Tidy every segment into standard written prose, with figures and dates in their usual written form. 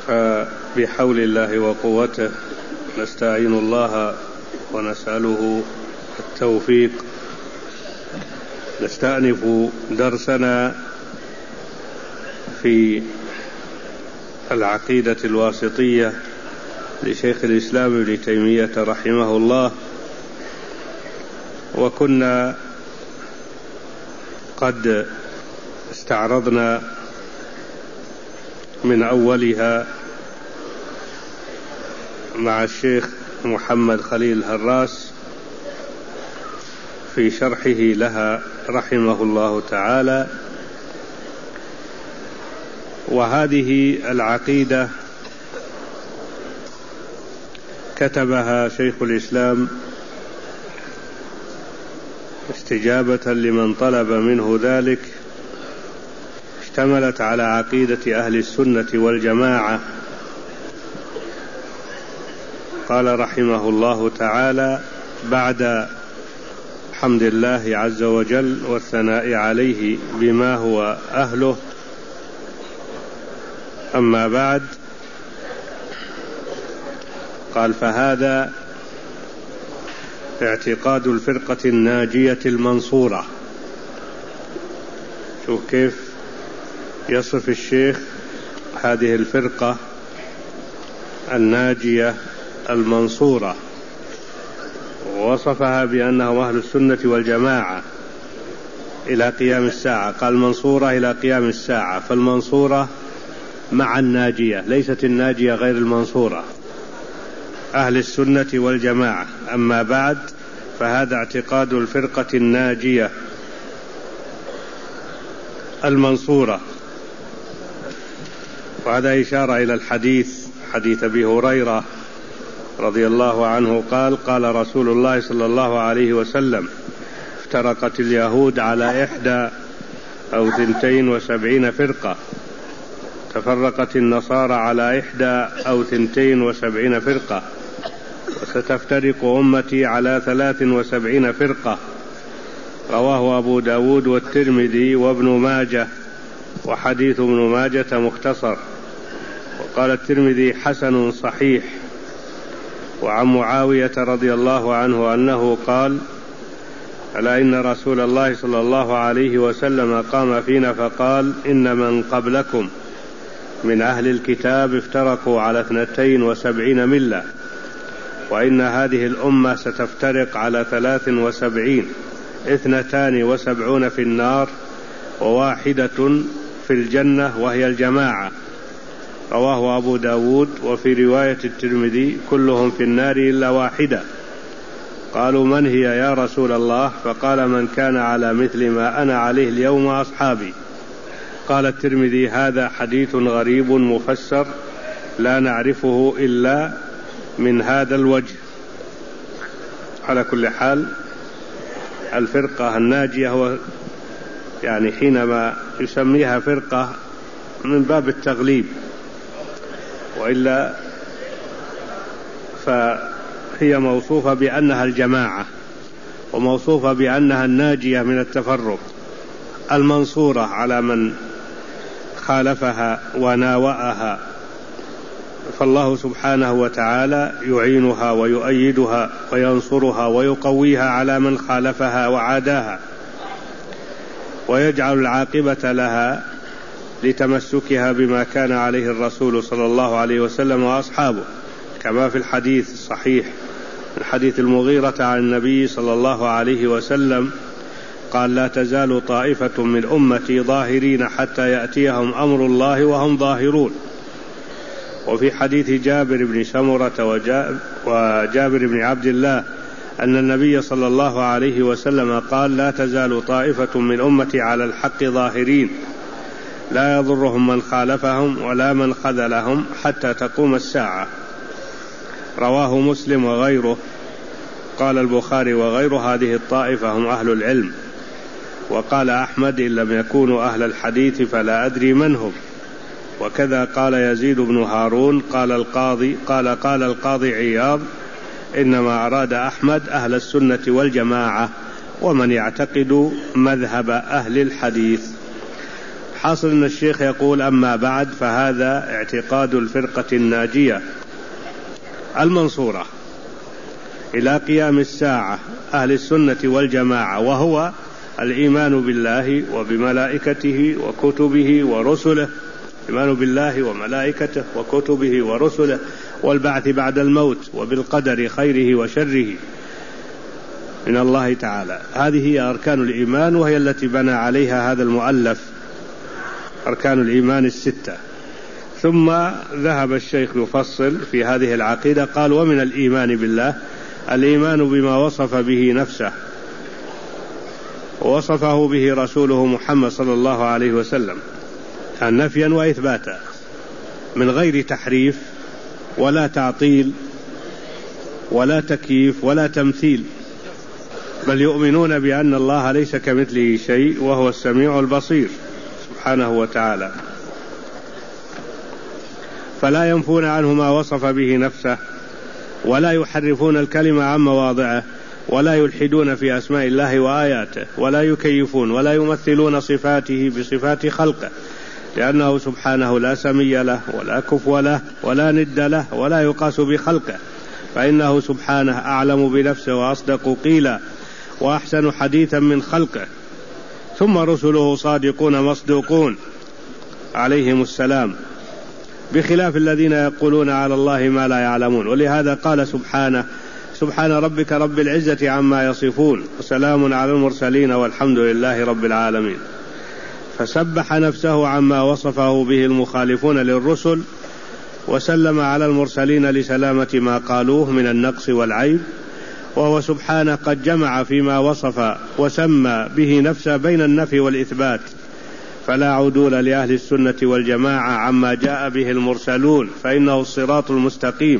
فبحول الله وقوته نستعين الله ونسأله التوفيق. نستأنف درسنا في العقيدة الواسطية لشيخ الإسلام ابن تيمية رحمه الله، وكنا قد استعرضنا من أولها مع الشيخ محمد خليل الهراس في شرحه لها رحمه الله تعالى. وهذه العقيدة كتبها شيخ الإسلام استجابة لمن طلب منه ذلك، اشتملت على عقيدة أهل السنة والجماعة. قال رحمه الله تعالى بعد حمد الله عز وجل والثناء عليه بما هو أهله، أما بعد، قال: فهذا اعتقاد الفرقة الناجية المنصورة. شوف كيف يصف الشيخ هذه الفرقة الناجية المنصورة، ووصفها بأنهم أهل السنة والجماعة إلى قيام الساعة. قال منصورة إلى قيام الساعة، فالمنصورة مع الناجية، ليست الناجية غير المنصورة، أهل السنة والجماعة. أما بعد، فهذا اعتقاد الفرقة الناجية المنصورة. وهذا إشارة إلى حديث أبي هريرة رضي الله عنه قال: قال رسول الله صلى الله عليه وسلم: افترقت اليهود على 71 فرقة، تفرقت النصارى على 72 فرقة، وستفترق أمتي على 73 فرقة. رواه أبو داود والترمذي وابن ماجه، وحديث ابن ماجة مختصر. وقال الترمذي: حسن صحيح. وعن معاوية رضي الله عنه أنه قال: ألا إن رسول الله صلى الله عليه وسلم قام فينا فقال: إن من قبلكم من أهل الكتاب افترقوا على 72 ملة، وإن هذه الأمة ستفترق على 73، 72 في النار وواحدة في الجنة وهي الجماعة. رواه أبو داود. وفي رواية الترمذي: كلهم في النار إلا واحدة. قالوا: من هي يا رسول الله؟ فقال: من كان على مثل ما أنا عليه اليوم وأصحابي. قال الترمذي: هذا حديث غريب مفسر لا نعرفه إلا من هذا الوجه. على كل حال، الفرقة الناجية هو يعني حينما يسميها فرقة من باب التغليب، وإلا فهي موصوفة بأنها الجماعة، وموصوفة بأنها الناجية من التفرق، المنصورة على من خالفها وناوأها. فالله سبحانه وتعالى يعينها ويؤيدها وينصرها ويقويها على من خالفها وعاداها، ويجعل العاقبة لها لتمسكها بما كان عليه الرسول صلى الله عليه وسلم وأصحابه، كما في الحديث الصحيح من حديث المغيرة عن النبي صلى الله عليه وسلم قال: لا تزال طائفة من أمتي ظاهرين حتى يأتيهم أمر الله وهم ظاهرون. وفي حديث جابر بن سمرة وجابر بن عبد الله أن النبي صلى الله عليه وسلم قال: لا تزال طائفة من أمتي على الحق ظاهرين لا يضرهم من خالفهم ولا من خذلهم حتى تقوم الساعة. رواه مسلم وغيره. قال البخاري وغيره: هذه الطائفة هم أهل العلم. وقال أحمد: إن لم يكونوا أهل الحديث فلا أدري من هم. وكذا قال يزيد بن هارون. قال القاضي عياض: إنما أراد أحمد أهل السنة والجماعة ومن يعتقد مذهب أهل الحديث. الحاصل أن الشيخ يقول: أما بعد، فهذا اعتقاد الفرقة الناجية المنصورة إلى قيام الساعة أهل السنة والجماعة، وهو الإيمان بالله وبملائكته وكتبه ورسله، الإيمان بالله وملائكته وكتبه ورسله والبعث بعد الموت وبالقدر خيره وشره من الله تعالى. هذه هي أركان الإيمان، وهي التي بنى عليها هذا المؤلف، أركان الإيمان الستة. ثم ذهب الشيخ يفصل في هذه العقيدة، قال: ومن الإيمان بالله الإيمان بما وصف به نفسه ووصفه به رسوله محمد صلى الله عليه وسلم نفيا وإثباتا، من غير تحريف ولا تعطيل ولا تكييف ولا تمثيل، بل يؤمنون بأن الله ليس كمثله شيء وهو السميع البصير سبحانه وتعالى، فلا ينفون عنه ما وصف به نفسه، ولا يحرفون الكلمة عن مواضعه، ولا يلحدون في أسماء الله وآياته، ولا يكيفون ولا يمثلون صفاته بصفات خلقه، لأنه سبحانه لا سمي له ولا كفو له ولا ند له ولا يقاس بخلقه، فإنه سبحانه أعلم بنفسه وأصدق قيلا وأحسن حديثا من خلقه. ثم رسله صادقون مصدوقون عليهم السلام، بخلاف الذين يقولون على الله ما لا يعلمون. ولهذا قال سبحانه: سبحان ربك رب العزة عما يصفون وسلام على المرسلين والحمد لله رب العالمين. فسبح نفسه عما وصفه به المخالفون للرسل، وسلم على المرسلين لسلامة ما قالوه من النقص والعيب، وهو سبحانه قد جمع فيما وصف وسمى به نفسه بين النفي والإثبات، فلا عدول لأهل السنة والجماعة عما جاء به المرسلون، فإنه الصراط المستقيم،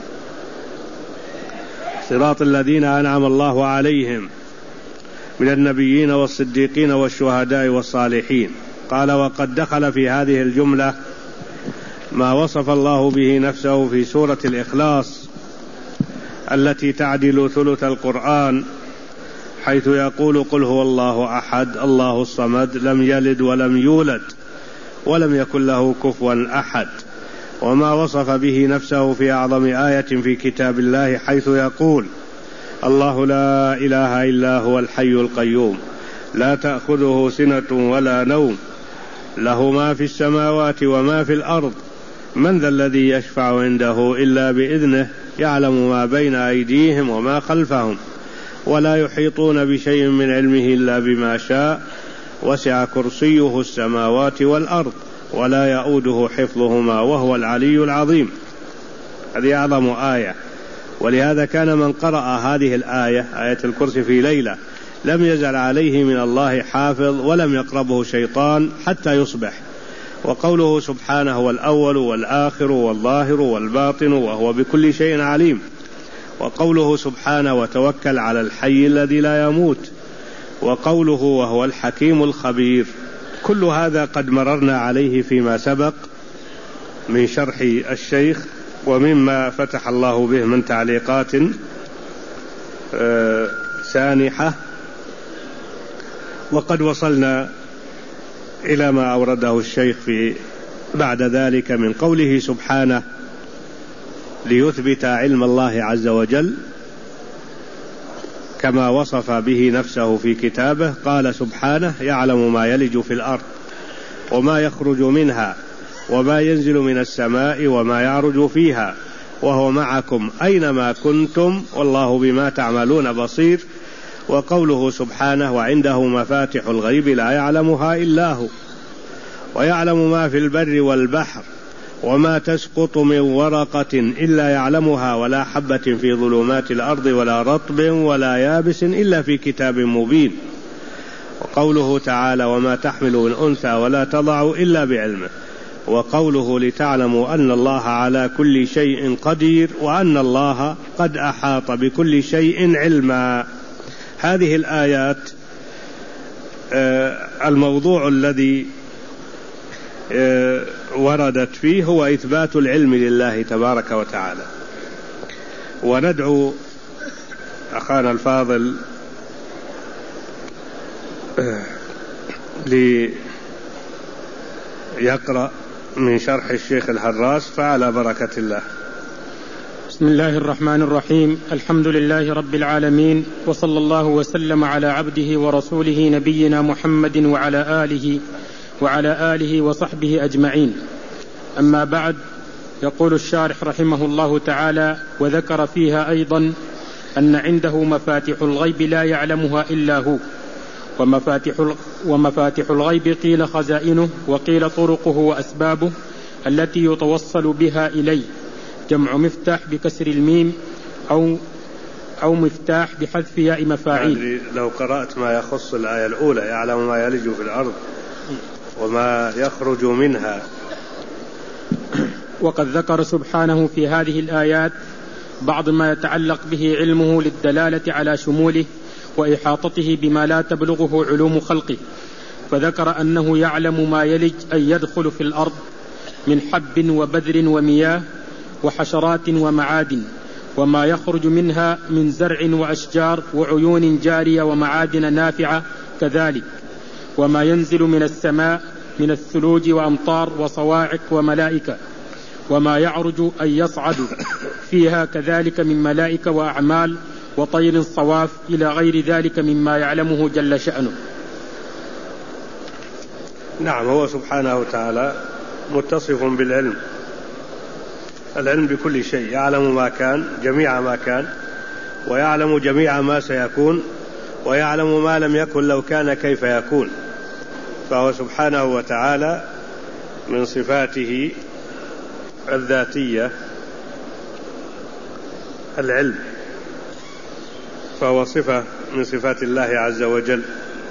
صراط الذين أنعم الله عليهم من النبيين والصديقين والشهداء والصالحين. قال: وقد دخل في هذه الجملة ما وصف الله به نفسه في سورة الإخلاص التي تعدل ثلث القرآن، حيث يقول: قل هو الله أحد الله الصمد لم يلد ولم يولد ولم يكن له كفوا أحد. وما وصف به نفسه في أعظم آية في كتاب الله، حيث يقول: الله لا إله إلا هو الحي القيوم لا تأخذه سنة ولا نوم له ما في السماوات وما في الأرض من ذا الذي يشفع عنده إلا بإذنه يعلم ما بين أيديهم وما خلفهم ولا يحيطون بشيء من علمه إلا بما شاء وسع كرسيه السماوات والأرض ولا يؤوده حفظهما وهو العلي العظيم. هذه أعظم آية، ولهذا كان من قرأ هذه الآية آية الكرسي في ليلة لم يزل عليه من الله حافظ ولم يقربه شيطان حتى يصبح. وقوله سبحانه هو الأول والآخر والظاهر والباطن وهو بكل شيء عليم. وقوله سبحانه وتوكل على الحي الذي لا يموت. وقوله وهو الحكيم الخبير. كل هذا قد مررنا عليه فيما سبق من شرح الشيخ ومما فتح الله به من تعليقات سانحة، وقد وصلنا إلى ما أورده الشيخ في بعد ذلك من قوله سبحانه ليثبت علم الله عز وجل كما وصف به نفسه في كتابه. قال سبحانه يعلم ما يلج في الأرض وما يخرج منها وما ينزل من السماء وما يعرج فيها وهو معكم أينما كنتم والله بما تعملون بصير. وقوله سبحانه وعنده مفاتح الغيب لا يعلمها إلا هو ويعلم ما في البر والبحر وما تسقط من ورقة إلا يعلمها ولا حبة في ظلمات الأرض ولا رطب ولا يابس إلا في كتاب مبين. وقوله تعالى وما تحمل من أنثى ولا تضع إلا بعلمه. وقوله لتعلموا أن الله على كل شيء قدير وأن الله قد أحاط بكل شيء علما. هذه الآيات الموضوع الذي وردت فيه هو إثبات العلم لله تبارك وتعالى. وندعو أخانا الفاضل يقرأ من شرح الشيخ الهراس فعلى بركة الله. بسم الله الرحمن الرحيم. الحمد لله رب العالمين، وصلى الله وسلم على عبده ورسوله نبينا محمد وعلى آله وصحبه أجمعين. أما بعد، يقول الشارح رحمه الله تعالى: وذكر فيها أيضا أن عنده مفاتيح الغيب لا يعلمها إلا هو، ومفاتيح الغيب قيل خزائنه وقيل طرقه وأسبابه التي يتوصل بها إليه، جمع مفتاح بكسر الميم أو مفتاح بحذف ياء مفاعيل. لو قرأت ما يخص الآية الأولى: يعلم ما يلج في الأرض وما يخرج منها. وقد ذكر سبحانه في هذه الآيات بعض ما يتعلق به علمه للدلالة على شموله وإحاطته بما لا تبلغه علوم خلقه، فذكر أنه يعلم ما يلج أي يدخل في الأرض من حب وبذر ومياه وحشرات ومعادن، وما يخرج منها من زرع وأشجار وعيون جارية ومعادن نافعة كذلك، وما ينزل من السماء من الثلوج وأمطار وصواعق وملائكة، وما يعرج أي يصعد فيها كذلك من ملائكة وأعمال وطير صواف إلى غير ذلك مما يعلمه جل شأنه. نعم، هو سبحانه وتعالى متصف بالعلم، العلم بكل شيء، يعلم ما كان، جميع ما كان، ويعلم جميع ما سيكون، ويعلم ما لم يكن لو كان كيف يكون. فهو سبحانه وتعالى من صفاته الذاتية العلم، فهو صفة من صفات الله عز وجل،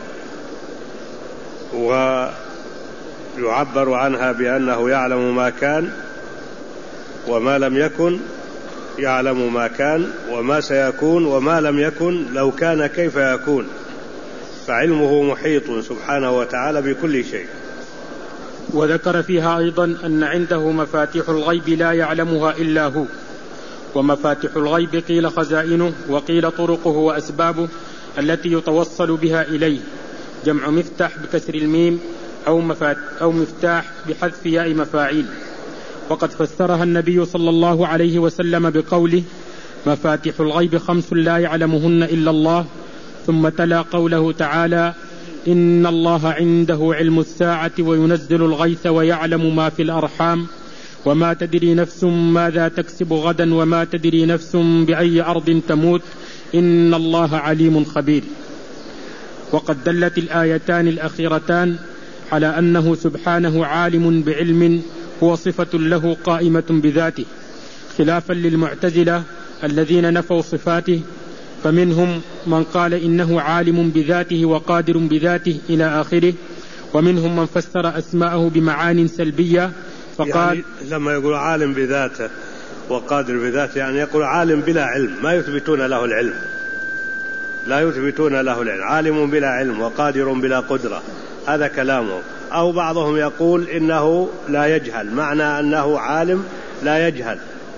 ويعبر عنها بأنه يعلم ما كان وما لم يكن، يعلم ما كان وما سيكون وما لم يكن لو كان كيف يكون، فعلمه محيط سبحانه وتعالى بكل شيء. وذكر فيها أيضا أن عنده مفاتيح الغيب لا يعلمها إلا هو، ومفاتيح الغيب قيل خزائنه وقيل طرقه وأسبابه التي يتوصل بها إليه، جمع مفتاح بكسر الميم أو مفتاح بحذف ياء مفاعيل. وقد فسرها النبي صلى الله عليه وسلم بقوله: مفاتيح الغيب 5 لا يعلمهن إلا الله، ثم تلا قوله تعالى: إن الله عنده علم الساعة وينزل الغيث ويعلم ما في الأرحام وما تدري نفس ماذا تكسب غدا وما تدري نفس بأي أرض تموت إن الله عليم خبير. وقد دلت الآيتان الأخيرتان على أنه سبحانه عالم بعلم هو صفة له قائمة بذاته، خلافا للمعتزلة الذين نفوا صفاته، فمنهم من قال إنه عالم بذاته وقادر بذاته إلى آخره، ومنهم من فسر أسماءه بمعان سلبية فقال يعني لما يقول عالم بذاته وقادر بذاته يعني يقول عالم بلا علم، ما يثبتون له العلم، لا يثبتون له العلم، عالم بلا علم وقادر بلا قدرة، هذا كلامه. أو بعضهم يقول إنه لا يجهل، معنى أنه عالم لا يجهل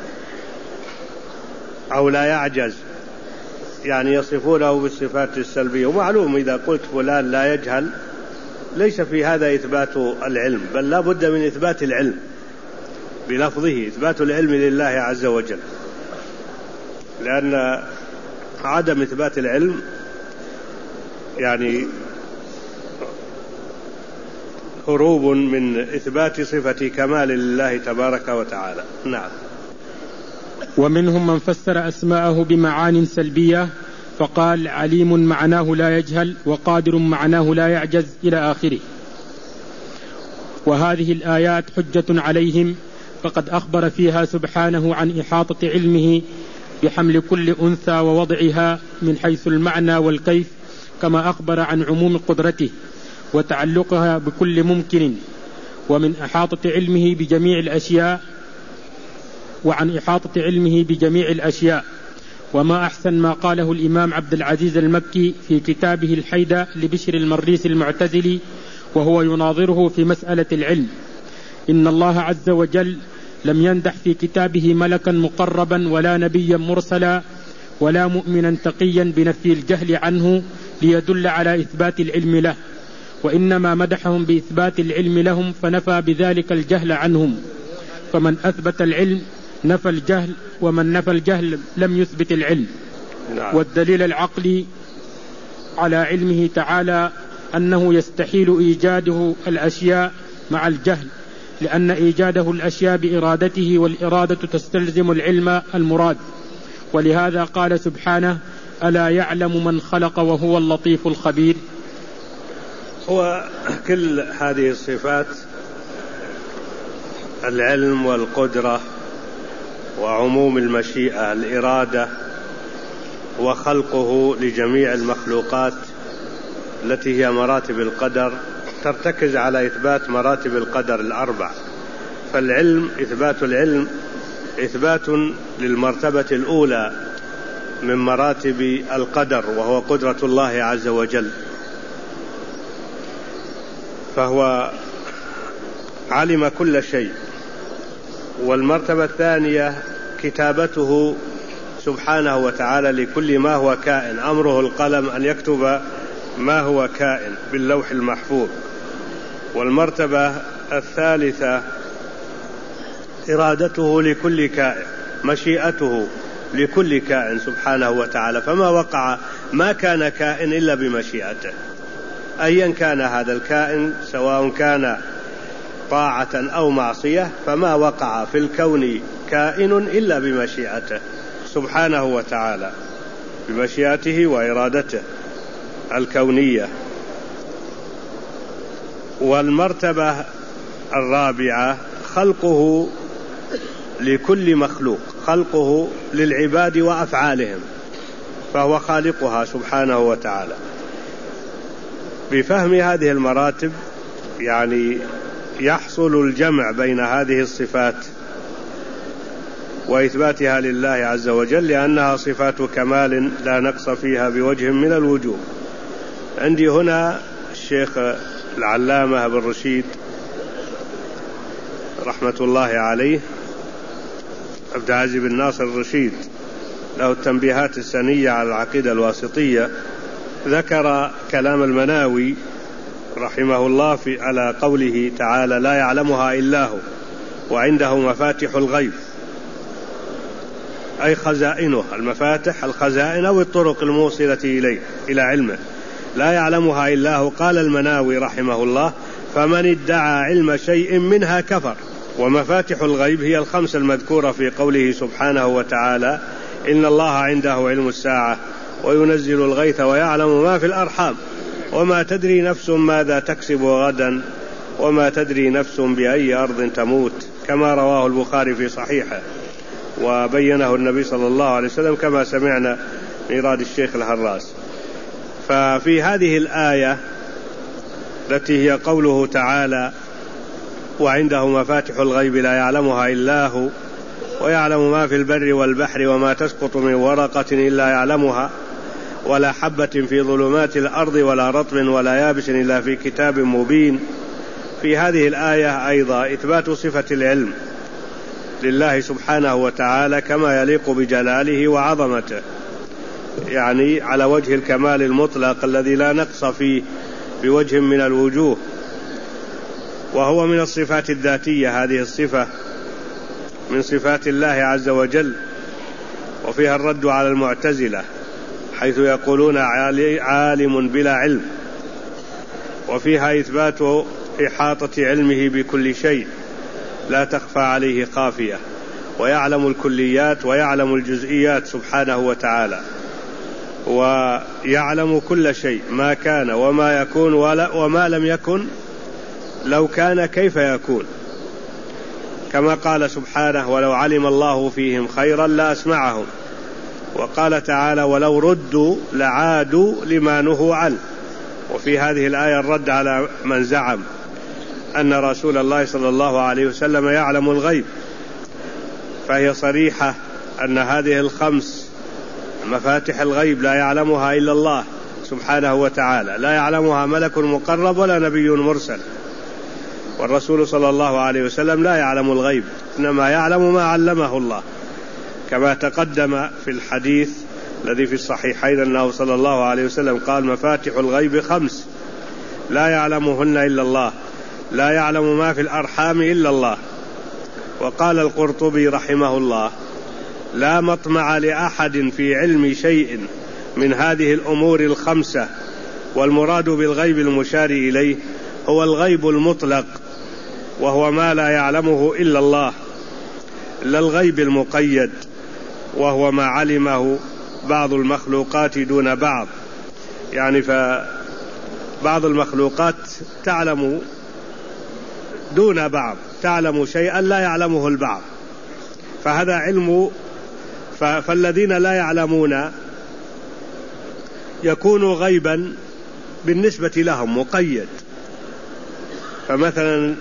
أو لا يعجز، يعني يصفونه بالصفات السلبية. ومعلوم إذا قلت فلان لا يجهل ليس في هذا إثبات العلم، بل لا بد من إثبات العلم بلفظه، إثبات العلم لله عز وجل، لأن عدم إثبات العلم يعني هروب من إثبات صفة كمال لله تبارك وتعالى. نعم. ومنهم من فسر أسماءه بمعان سلبية فقال عليم معناه لا يجهل وقادر معناه لا يعجز إلى آخره. وهذه الآيات حجة عليهم، فقد أخبر فيها سبحانه عن إحاطة علمه بحمل كل أنثى ووضعها من حيث المعنى والكيف، كما أخبر عن عموم قدرته وتعلقها بكل ممكن، ومن إحاطة علمه بجميع الأشياء وعن إحاطة علمه بجميع الأشياء. وما أحسن ما قاله الإمام عبد العزيز المكي في كتابه الحيدة لبشر المريسي المعتزلي وهو يناظره في مسألة العلم: إن الله عز وجل لم يمدح في كتابه ملكا مقربا ولا نبيا مرسلا ولا مؤمنا تقيا بنفي الجهل عنه ليدل على إثبات العلم له، وإنما مدحهم بإثبات العلم لهم فنفى بذلك الجهل عنهم، فمن أثبت العلم نفى الجهل، ومن نفى الجهل لم يثبت العلم. والدليل العقلي على علمه تعالى أنه يستحيل إيجاده الأشياء مع الجهل، لأن إيجاده الأشياء بإرادته، والإرادة تستلزم العلم المراد. ولهذا قال سبحانه: ألا يعلم من خلق وهو اللطيف الخبير. وكل هذه الصفات، العلم والقدرة وعموم المشيئة، الإرادة وخلقه لجميع المخلوقات التي هي مراتب القدر، ترتكز على إثبات مراتب القدر الأربع. فالعلم، إثبات العلم إثبات للمرتبة الأولى من مراتب القدر، وهو قدرة الله عز وجل، فهو علم كل شيء. والمرتبة الثانية كتابته سبحانه وتعالى لكل ما هو كائن، أمره القلم أن يكتب ما هو كائن باللوح المحفوظ. والمرتبة الثالثة إرادته لكل كائن، مشيئته لكل كائن سبحانه وتعالى، فما وقع ما كان كائن إلا بمشيئته، أيا كان هذا الكائن سواء كان طاعة أو معصية، فما وقع في الكون كائن إلا بمشيئته سبحانه وتعالى، بمشيئته وإرادته الكونية. والمرتبة الرابعة خلقه لكل مخلوق، خلقه للعباد وأفعالهم، فهو خالقها سبحانه وتعالى. بفهم هذه المراتب يعني يحصل الجمع بين هذه الصفات وإثباتها لله عز وجل، لأنها صفات كمال لا نقص فيها بوجه من الوجوه. عندي هنا الشيخ العلامة ابن رشيد رحمة الله عليه، عبد العزيز بن ناصر الرشيد، له التنبيهات السنية على العقيدة الواسطية، ذكر كلام المناوي رحمه الله على قوله تعالى: لا يعلمها إلا هو وعنده مفاتح الغيب، أي خزائنه، المفاتح الخزائن أو الطرق الموصلة إليه إلى علمه، لا يعلمها إلا هو. قال المناوي رحمه الله: فمن ادعى علم شيء منها كفر. ومفاتح الغيب هي الخمس المذكورة في قوله سبحانه وتعالى: إن الله عنده علم الساعة وينزل الغيث ويعلم ما في الأرحام وما تدري نفس ماذا تكسب غدا وما تدري نفس بأي أرض تموت، كما رواه البخاري في صحيحه وبينه النبي صلى الله عليه وسلم كما سمعنا من إيراد الشيخ الهراس. ففي هذه الآية التي هي قوله تعالى: وعنده مفاتح الغيب لا يعلمها إلا هو ويعلم ما في البر والبحر وما تسقط من ورقة إلا يعلمها ولا حبة في ظلمات الأرض ولا رطب ولا يابس إلا في كتاب مبين. في هذه الآية أيضا إثبات صفة العلم لله سبحانه وتعالى كما يليق بجلاله وعظمته، يعني على وجه الكمال المطلق الذي لا نقص فيه بوجه من الوجوه. وهو من الصفات الذاتية، هذه الصفة من صفات الله عز وجل، وفيها الرد على المعتزلة حيث يقولون عالم بلا علم، وفيها إثبات إحاطة علمه بكل شيء لا تخفى عليه خافية، ويعلم الكليات ويعلم الجزئيات سبحانه وتعالى، ويعلم كل شيء ما كان وما يكون وما لم يكن لو كان كيف يكون، كما قال سبحانه: ولو علم الله فيهم خيرا لأسمعهم. وقال تعالى: ولو ردوا لعادوا لما نهوا عنه. وفي هذه الآية الرد على من زعم أن رسول الله صلى الله عليه وسلم يعلم الغيب، فهي صريحة أن هذه الخمس مفاتح الغيب لا يعلمها إلا الله سبحانه وتعالى، لا يعلمها ملك مقرب ولا نبي مرسل. والرسول صلى الله عليه وسلم لا يعلم الغيب، إنما يعلم ما علمه الله، كما تقدم في الحديث الذي في الصحيحين أنه صلى الله عليه وسلم قال: مفاتح الغيب خمس: لا يعلمهن إلا الله، لا يعلم ما في الأرحام إلا الله. وقال القرطبي رحمه الله: لا مطمع لأحد في علم شيء من هذه الأمور الخمسة، والمراد بالغيب المشار إليه هو الغيب المطلق، وهو ما لا يعلمه إلا الله، لا الغيب المقيد، وهو ما علمه بعض المخلوقات دون بعض. يعني فبعض المخلوقات تعلم دون بعض، تعلم شيئا لا يعلمه البعض، فهذا علم. فالذين لا يعلمون يكون غيبا بالنسبة لهم مقيد. فمثلا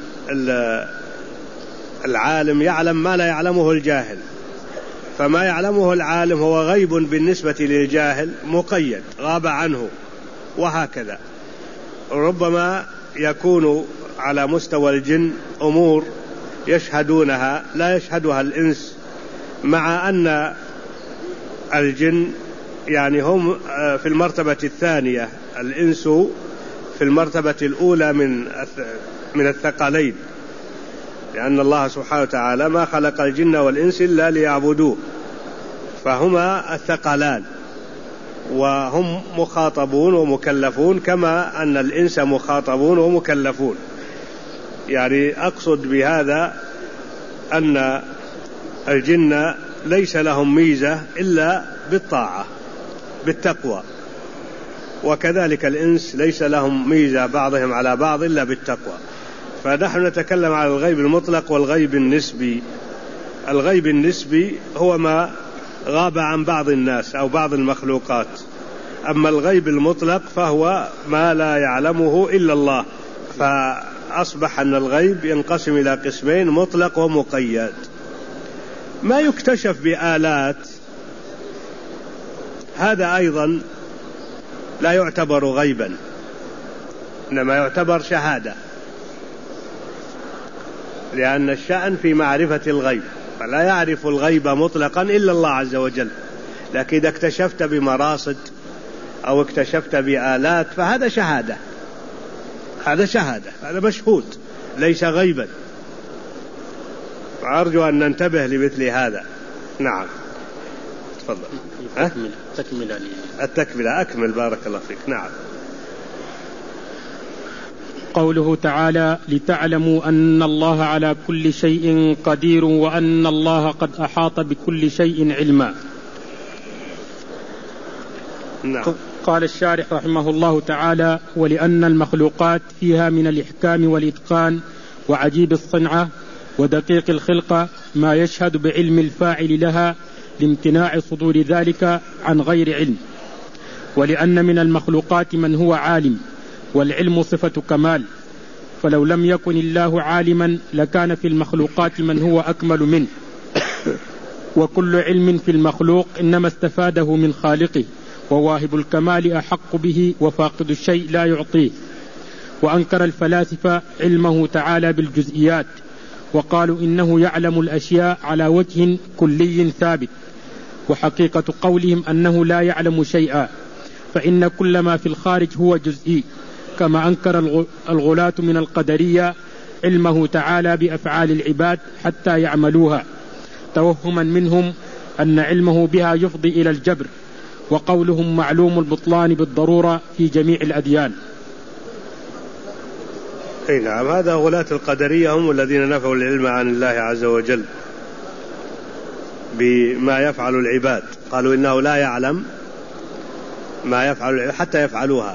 العالم يعلم ما لا يعلمه الجاهل، فما يعلمه العالم هو غيب بالنسبة للجاهل مقيد غاب عنه. وهكذا ربما يكون على مستوى الجن أمور يشهدونها لا يشهدها الإنس، مع أن الجن يعني هم في المرتبة الثانية، الإنس في المرتبة الأولى من الثقلين، لأن الله سبحانه وتعالى ما خلق الجن والإنس إلا ليعبدوه، فهما الثقلان، وهم مخاطبون ومكلفون كما أن الإنس مخاطبون ومكلفون. يعني أقصد بهذا أن الجن ليس لهم ميزة إلا بالطاعة بالتقوى، وكذلك الإنس ليس لهم ميزة بعضهم على بعض إلا بالتقوى. فنحن نتكلم على الغيب المطلق والغيب النسبي. الغيب النسبي هو ما غاب عن بعض الناس أو بعض المخلوقات، أما الغيب المطلق فهو ما لا يعلمه إلا الله. فأصبح أن الغيب ينقسم إلى قسمين: مطلق ومقيد. ما يكتشف بآلات هذا أيضا لا يعتبر غيبا، إنما يعتبر شهادة، لأن الشأن في معرفة الغيب، فلا يعرف الغيب مطلقا إلا الله عز وجل. لكن إذا اكتشفت بمراصد أو اكتشفت بآلات فهذا شهادة، هذا شهادة، هذا مشهود ليس غيبا. فأرجو أن ننتبه لمثل هذا. نعم تفضل. التكملة أكمل بارك الله فيك. نعم. قوله تعالى: لتعلموا أن الله على كل شيء قدير وأن الله قد أحاط بكل شيء علما. نعم. قال الشارح رحمه الله تعالى: ولأن المخلوقات فيها من الإحكام والإتقان وعجيب الصنعة ودقيق الخلقة ما يشهد بعلم الفاعل لها لامتناع صدور ذلك عن غير علم. ولأن من المخلوقات من هو عالم، والعلم صفة كمال، فلو لم يكن الله عالما لكان في المخلوقات من هو أكمل منه. وكل علم في المخلوق إنما استفاده من خالقه، وواهب الكمال أحق به، وفاقد الشيء لا يعطيه. وأنكر الفلاسفة علمه تعالى بالجزئيات، وقالوا إنه يعلم الأشياء على وجه كلي ثابت، وحقيقة قولهم أنه لا يعلم شيئا، فإن كل ما في الخارج هو جزئي. كما أنكر الغلاة من القدرية علمه تعالى بأفعال العباد حتى يعملوها، توهما منهم أن علمه بها يفضي إلى الجبر، وقولهم معلوم البطلان بالضرورة في جميع الأديان. أي نعم، هذا غلاة القدرية هم الذين نفوا العلم عن الله عز وجل بما يفعل العباد، قالوا إنه لا يعلم ما يفعل حتى يفعلوها.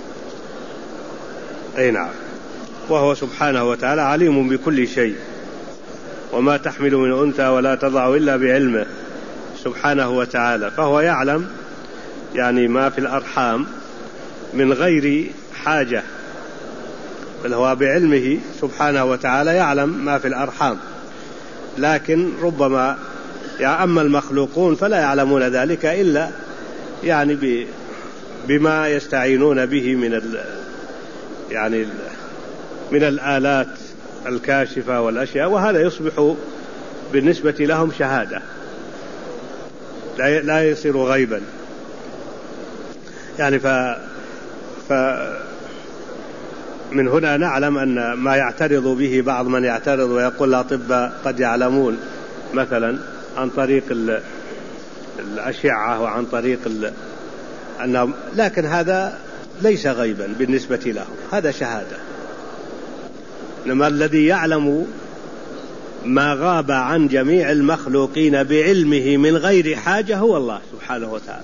أي نعم، وهو سبحانه وتعالى عليم بكل شيء، وما تحمل من أنثى ولا تضع إلا بعلمه سبحانه وتعالى. فهو يعلم يعني ما في الأرحام من غير حاجة، بل هو بعلمه سبحانه وتعالى يعلم ما في الأرحام. لكن ربما أما المخلوقون فلا يعلمون ذلك إلا يعني بما يستعينون به من الآلات الكاشفة والأشياء، وهذا يصبح بالنسبة لهم شهادة، لا يصير غيبا. يعني من هنا نعلم أن ما يعترض به بعض من يعترض ويقول الأطباء قد يعلمون مثلا عن طريق الأشعة وعن طريق النوم، لكن هذا ليس غيبا بالنسبة له، هذا شهادة. إنما الذي يعلم ما غاب عن جميع المخلوقين بعلمه من غير حاجة هو الله سبحانه وتعالى.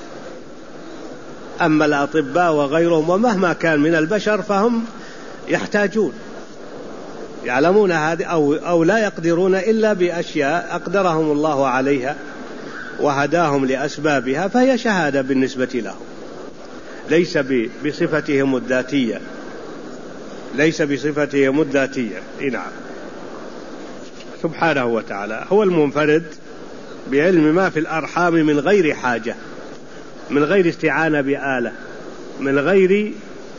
أما الأطباء وغيرهم ومهما كان من البشر فهم يحتاجون، يعلمون هذه أو لا يقدرون إلا بأشياء أقدرهم الله عليها وهداهم لأسبابها، فهي شهادة بالنسبة لهم، ليس بصفتهم الذاتية، ليس بصفتهم الذاتية. نعم، سبحانه وتعالى هو المنفرد بعلم ما في الأرحام من غير حاجة، من غير استعانة بآلة، من غير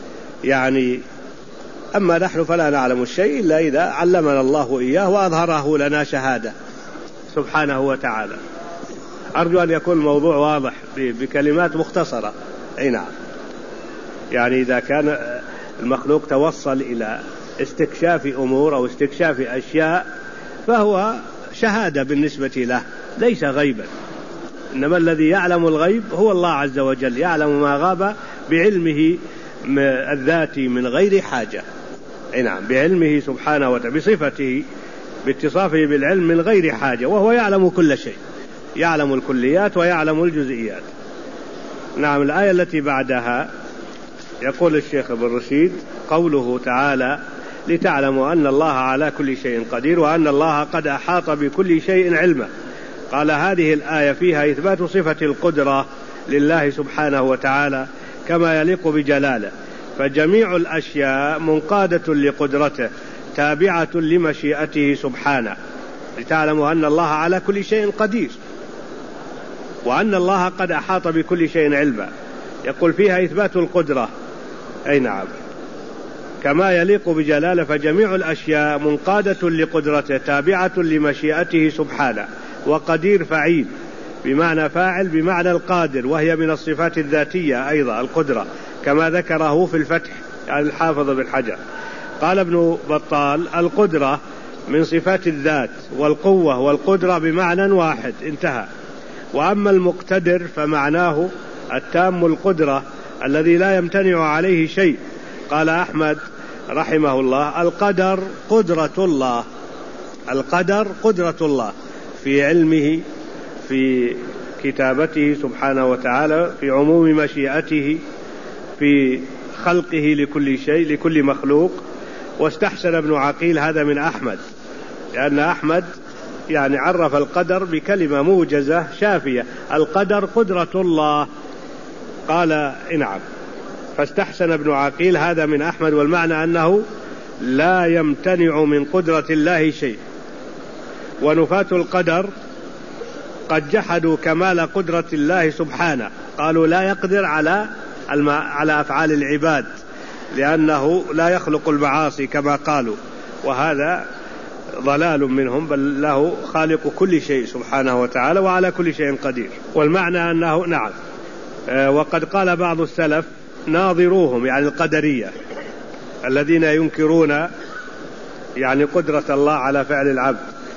أما نحن فلا نعلم الشيء إلا إذا علمنا الله إياه وأظهره لنا شهادة سبحانه وتعالى. أرجو أن يكون الموضوع واضح بكلمات مختصرة. نعم، إذا كان المخلوق توصل إلى استكشاف أمور أو استكشاف أشياء فهو شهادة بالنسبة له، ليس غيبا. إنما الذي يعلم الغيب هو الله عز وجل، يعلم ما غاب بعلمه الذاتي من غير حاجة. نعم، بعلمه سبحانه وتعالى، بصفته، باتصافه بالعلم من غير حاجة، وهو يعلم كل شيء، يعلم الكليات ويعلم الجزئيات. نعم، الآية التي بعدها يقول الشيخ ابن رشيد: قوله تعالى: لتعلموا أن الله على كل شيء قدير وأن الله قد أحاط بكل شيء علما. قال: هذه الآية فيها إثبات صفة القدرة لله سبحانه وتعالى كما يليق بجلاله، فجميع الأشياء منقادة لقدرته تابعة لمشيئته سبحانه. لتعلموا أن الله على كل شيء قدير وأن الله قد أحاط بكل شيء علما. يقول فيها إثبات القدرة، نعم، كما يليق بجلاله، فجميع الأشياء منقادة لقدرته تابعة لمشيئته سبحانه. وقدير فعيل بمعنى فاعل بمعنى القادر، وهي من الصفات الذاتية أيضا القدرة، كما ذكره في الفتح الحافظ بن حجر. قال ابن بطال: القدرة من صفات الذات، والقوة والقدرة بمعنى واحد، انتهى. وأما المقتدر فمعناه التام القدرة الذي لا يمتنع عليه شيء. قال أحمد رحمه الله: القدر قدرة الله، القدر قدرة الله في علمه، في كتابته سبحانه وتعالى، في عموم مشيئته، في خلقه لكل شيء، لكل مخلوق. واستحسن ابن عقيل هذا من أحمد، لأن أحمد عرف القدر بكلمة موجزة شافية: القدر قدرة الله. قال: نعم، فاستحسن ابن عقيل هذا من أحمد، والمعنى أنه لا يمتنع من قدرة الله شيء. ونفاة القدر قد جحدوا كمال قدرة الله سبحانه، قالوا لا يقدر على أفعال العباد لأنه لا يخلق المعاصي كما قالوا، وهذا ضلال منهم، بل له خالق كل شيء سبحانه وتعالى وعلى كل شيء قدير. والمعنى أنه نعم. وقد قال بعض السلف: ناظروهم، القدرية الذين ينكرون قدرة الله على فعل العبد،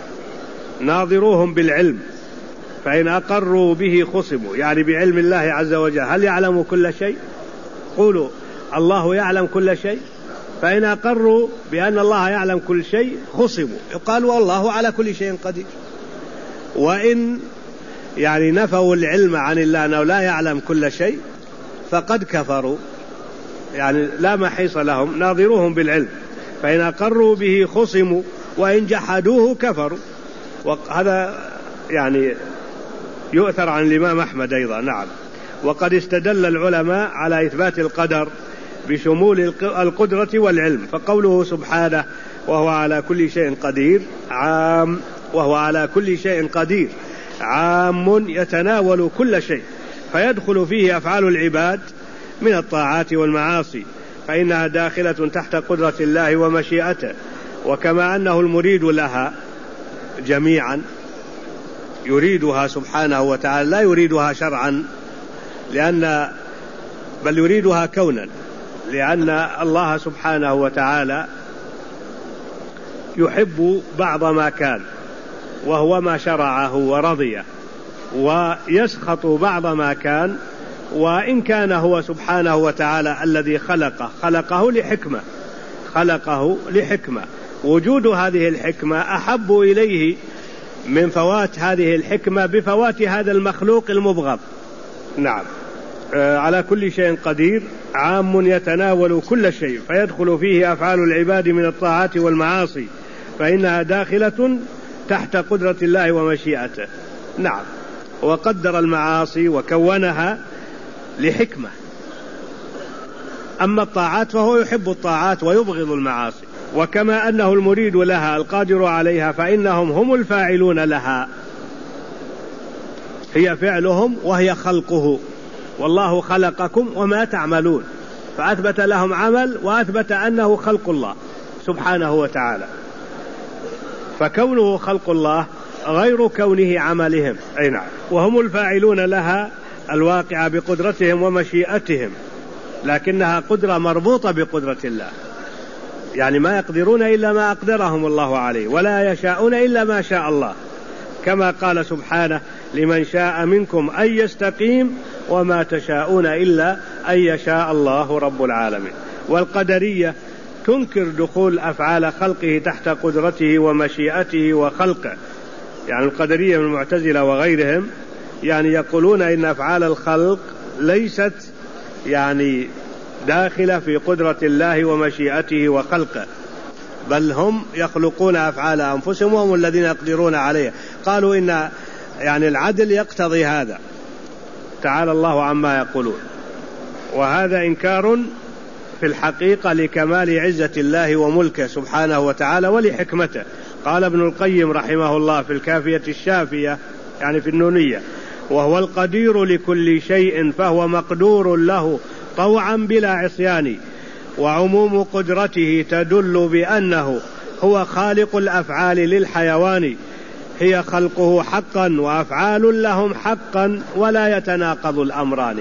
ناظروهم بالعلم، فإن أقروا به خصموا، بعلم الله عز وجل. هل يعلم كل شيء؟ قولوا الله يعلم كل شيء. فإن أقروا بأن الله يعلم كل شيء خصموا، يقال والله على كل شيء قدير. وإن نفوا العلم عن الله أنه لا يعلم كل شيء فقد كفروا، لا محيص لهم. ناظروهم بالعلم، فإن أقروا به خصموا وإن جحدوه كفروا. وهذا يؤثر عن الإمام أحمد أيضا. نعم. وقد استدل العلماء على إثبات القدر بشمول القدرة والعلم، فقوله سبحانه: وهو على كل شيء قدير، عام، وهو على كل شيء قدير عام يتناول كل شيء، فيدخل فيه أفعال العباد من الطاعات والمعاصي، فإنها داخلة تحت قدرة الله ومشيئته. وكما أنه المريد لها جميعا، يريدها سبحانه وتعالى، لا يريدها شرعا، بل يريدها كونا، لأن الله سبحانه وتعالى يحب بعض ما كان وهو ما شرعه ورضيه، ويسخط بعض ما كان وإن كان هو سبحانه وتعالى الذي خلقه لحكمة وجود هذه الحكمة أحب إليه من فوات هذه الحكمة بفوات هذا المخلوق المبغض. نعم. على كل شيء قدير، عام يتناول كل شيء، فيدخل فيه أفعال العباد من الطاعات والمعاصي، فإنها داخلة تحت قدرة الله ومشيئته. نعم. وقدر المعاصي وكونها لحكمة. أما الطاعات فهو يحب الطاعات ويبغض المعاصي، وكما أنه المريد لها القادر عليها فإنهم هم الفاعلون لها، هي فعلهم وهي خلقه، والله خلقكم وما تعملون، فأثبت لهم عمل وأثبت أنه خلق الله سبحانه وتعالى، فكونه خلق الله غير كونه عملهم. أي نعم. وهم الفاعلون لها الواقعة بقدرتهم ومشيئتهم، لكنها قدرة مربوطة بقدرة الله، يعني ما يقدرون إلا ما أقدرهم الله عليه، ولا يشاءون إلا ما شاء الله، كما قال سبحانه: لمن شاء منكم أن يستقيم وما تشاءون إلا أن يشاء الله رب العالمين. والقدرية تنكر دخول أفعال خلقه تحت قدرته ومشيئته وخلقه، يعني القدرية من المعتزلة وغيرهم يعني يقولون إن أفعال الخلق ليست يعني داخلة في قدرة الله ومشيئته وخلقه، بل هم يخلقون أفعال أنفسهم وهم الذين يقدرون عليها. قالوا إن يعني العدل يقتضي هذا، تعالى الله عما يقولون، وهذا إنكار في الحقيقة لكمال عزة الله وملكه سبحانه وتعالى ولحكمته. قال ابن القيم رحمه الله في الكافية الشافية يعني في النونية: وهو القدير لكل شيء فهو مقدور له طوعا بلا عصيان، وعموم قدرته تدل بأنه هو خالق الأفعال للحيوان، هي خلقه حقا وأفعال لهم حقا ولا يتناقض الأمران.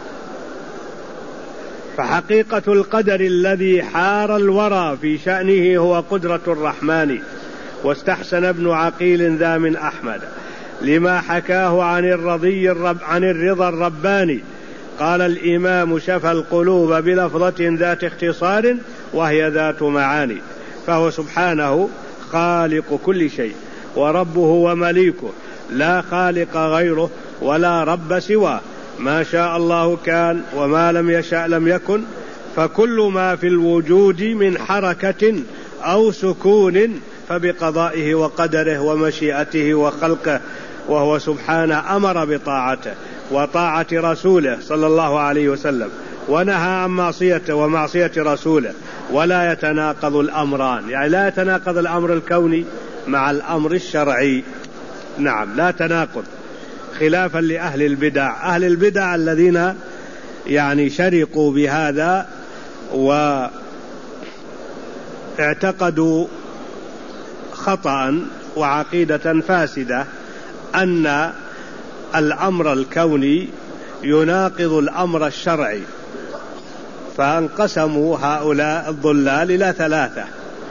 فحقيقة القدر الذي حار الورى في شأنه هو قدرة الرحمن. واستحسن ابن عقيل ذا من أحمد لما حكاه عن الرضا الرباني، قال الإمام: شفى القلوب بلفظة ذات اختصار وهي ذات معاني. فهو سبحانه خالق كل شيء وربه ومليكه، لا خالق غيره ولا رب سواه، ما شاء الله كان وما لم يشأ لم يكن، فكل ما في الوجود من حركة أو سكون فبقضائه وقدره ومشيئته وخلقه، وهو سبحانه أمر بطاعته وطاعة رسوله صلى الله عليه وسلم، ونهى عن معصيته ومعصية رسوله، ولا يتناقض الأمران، يعني لا يتناقض الأمر الكوني مع الأمر الشرعي. نعم، لا تناقض، خلافا لأهل البدع. أهل البدع الذين يعني شرقوا بهذا واعتقدوا خطأ وعقيدة فاسدة أن الأمر الكوني يناقض الأمر الشرعي، فانقسموا هؤلاء الضلال إلى ثلاثة: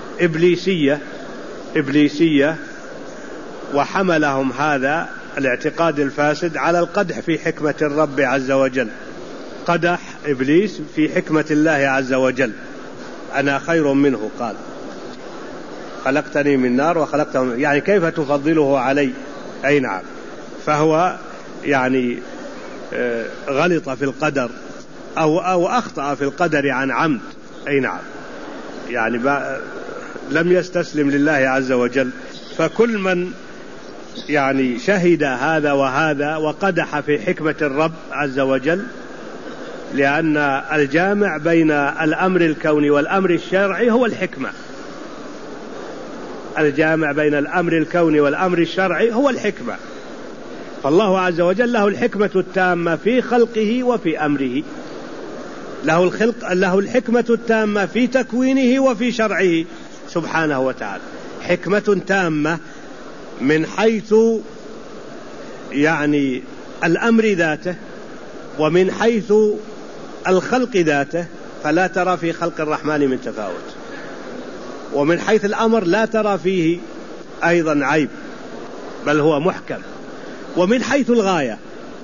إبليسية، وحملهم هذا الاعتقاد الفاسد على القدح في حكمة الرب عز وجل، قدح إبليس في حكمة الله عز وجل، أنا خير منه، قال: خلقتني من نار وخلقته من، يعني كيف تفضله علي؟ أي نعم. فهو يعني غلط في القدر أو أخطأ في القدر عن عمد. أي نعم، يعني لم يستسلم لله عز وجل. فكل من يعني شهد هذا وهذا وقدح في حكمة الرب عز وجل، لأن الجامع بين الأمر الكوني والأمر الشرعي هو الحكمة، الجامع بين الأمر الكوني والأمر الشرعي هو الحكمة. فالله عز وجل له الحكمة التامة في خلقه وفي أمره، له الحكمة التامة في تكوينه وفي شرعه سبحانه وتعالى، حكمة تامة من حيث يعني الأمر ذاته، ومن حيث الخلق ذاته، فلا ترى في خلق الرحمن من تفاوت. ومن حيث الأمر لا ترى فيه أيضا عيب، بل هو محكم. ومن حيث الغاية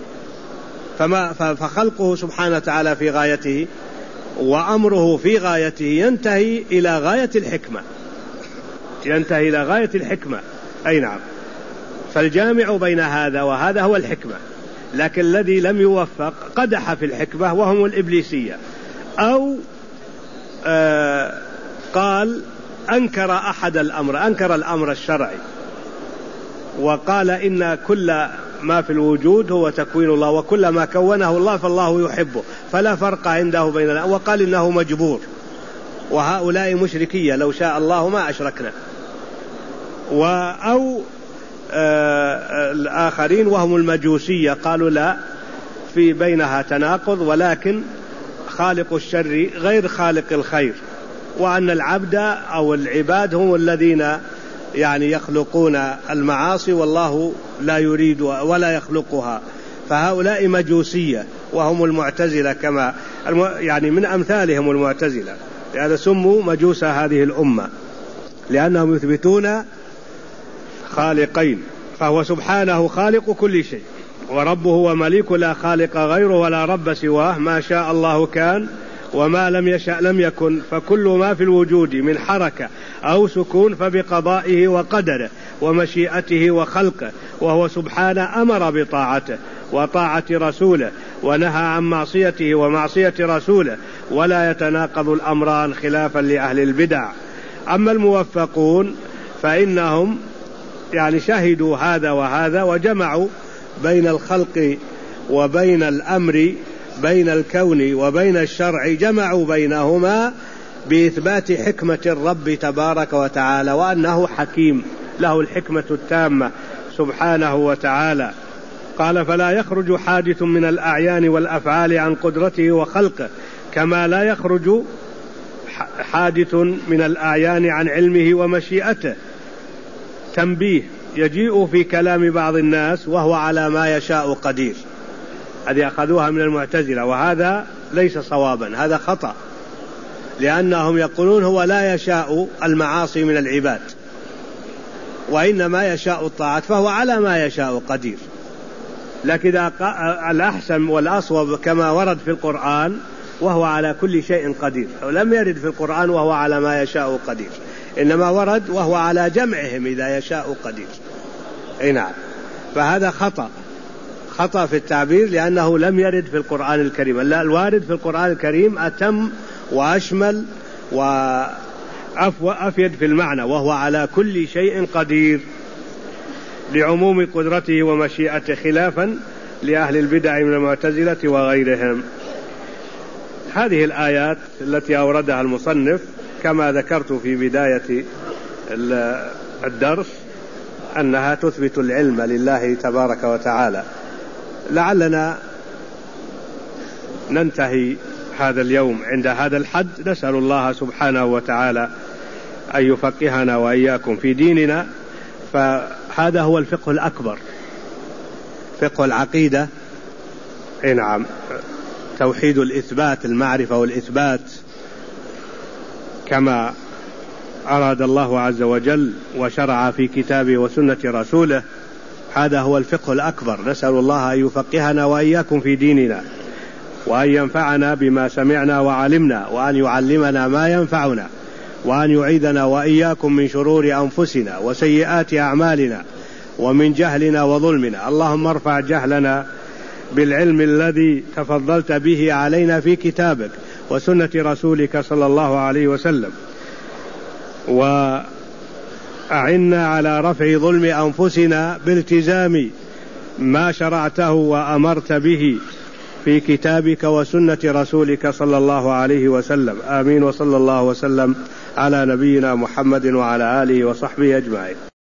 فخلقه سبحانه وتعالى في غايته وأمره في غايته ينتهي إلى غاية الحكمة، ينتهي إلى غاية الحكمة. أي نعم. فالجامع بين هذا وهذا هو الحكمة. لكن الذي لم يوفق قدح في الحكمة وهم الإبليسية، أو قال أنكر أحد الأمر، أنكر الأمر الشرعي وقال إن كل ما في الوجود هو تكوين الله، وكل ما كونه الله فالله يحبه، فلا فرق عنده بيننا، وقال إنه مجبور. وهؤلاء مشركية، لو شاء الله ما أشركنا. أو الآخرين وهم المجوسية قالوا لا، في بينها تناقض، ولكن خالق الشر غير خالق الخير، وأن العبد أو العباد هم الذين يعني يخلقون المعاصي والله لا يريد ولا يخلقها. فهؤلاء مجوسية وهم المعتزلة، كما يعني من أمثالهم المعتزلة، لهذا سموا مجوس هذه الأمة، لأنهم يثبتون خالقين، فهو سبحانه خالق كل شيء، وربه ومليك لا خالق غيره ولا رب سواه، ما شاء الله كان وما لم يشأ لم يكن، فكل ما في الوجود من حركة أو سكون فبقضائه وقدره ومشيئته وخلقه، وهو سبحانه أمر بطاعته وطاعة رسوله، ونهى عن معصيته ومعصية رسوله، ولا يتناقض الأمران خلافا لأهل البدع. أما الموفقون فإنهم يعني شهدوا هذا وهذا، وجمعوا بين الخلق وبين الأمر، بين الكون وبين الشرع، جمعوا بينهما بإثبات حكمة الرب تبارك وتعالى، وأنه حكيم له الحكمة التامة سبحانه وتعالى. قال فلا يخرج حادث من الأعيان والأفعال عن قدرته وخلقه، كما لا يخرج حادث من الأعيان عن علمه ومشيئته. تنبيه يجيء في كلام بعض الناس وهو على ما يشاء قدير، هذه أخذوها من المعتزلة، وهذا ليس صوابا، هذا خطأ، لأنهم يقولون هو لا يشاء المعاصي من العباد، وإنما يشاء الطاعات، فهو على ما يشاء قدير. لكن الأحسن والأصوب كما ورد في القرآن وهو على كل شيء قدير، ولم يرد في القرآن وهو على ما يشاء قدير، إنما ورد وهو على جمعهم إذا يشاء قدير. أي نعم. فهذا خطأ في التعبير، لأنه لم يرد في القرآن الكريم. لا، الوارد في القرآن الكريم أتم وأشمل وأفيد في المعنى، وهو على كل شيء قدير لعموم قدرته ومشيئته، خلافا لأهل البدع من المعتزلة وغيرهم. هذه الآيات التي أوردها المصنف كما ذكرت في بداية الدرس أنها تثبت العلم لله تبارك وتعالى. لعلنا ننتهي هذا اليوم عند هذا الحد، نسأل الله سبحانه وتعالى أن يفقهنا وإياكم في ديننا. فهذا هو الفقه الأكبر، فقه العقيدة. نعم، توحيد الإثبات، المعرفة والإثبات كما أراد الله عز وجل وشرع في كتابه وسنة رسوله، هذا هو الفقه الأكبر. نسأل الله أن يفقهنا وإياكم في ديننا، وأن ينفعنا بما سمعنا وعلمنا، وأن يعلمنا ما ينفعنا، وأن يعيذنا وإياكم من شرور أنفسنا وسيئات أعمالنا ومن جهلنا وظلمنا. اللهم ارفع جهلنا بالعلم الذي تفضلت به علينا في كتابك وسنة رسولك صلى الله عليه وسلم، وأعنا على رفع ظلم أنفسنا بالتزام ما شرعته وأمرت به في كتابك وسنة رسولك صلى الله عليه وسلم. آمين. وصلى الله وسلم على نبينا محمد وعلى آله وصحبه أجمعين.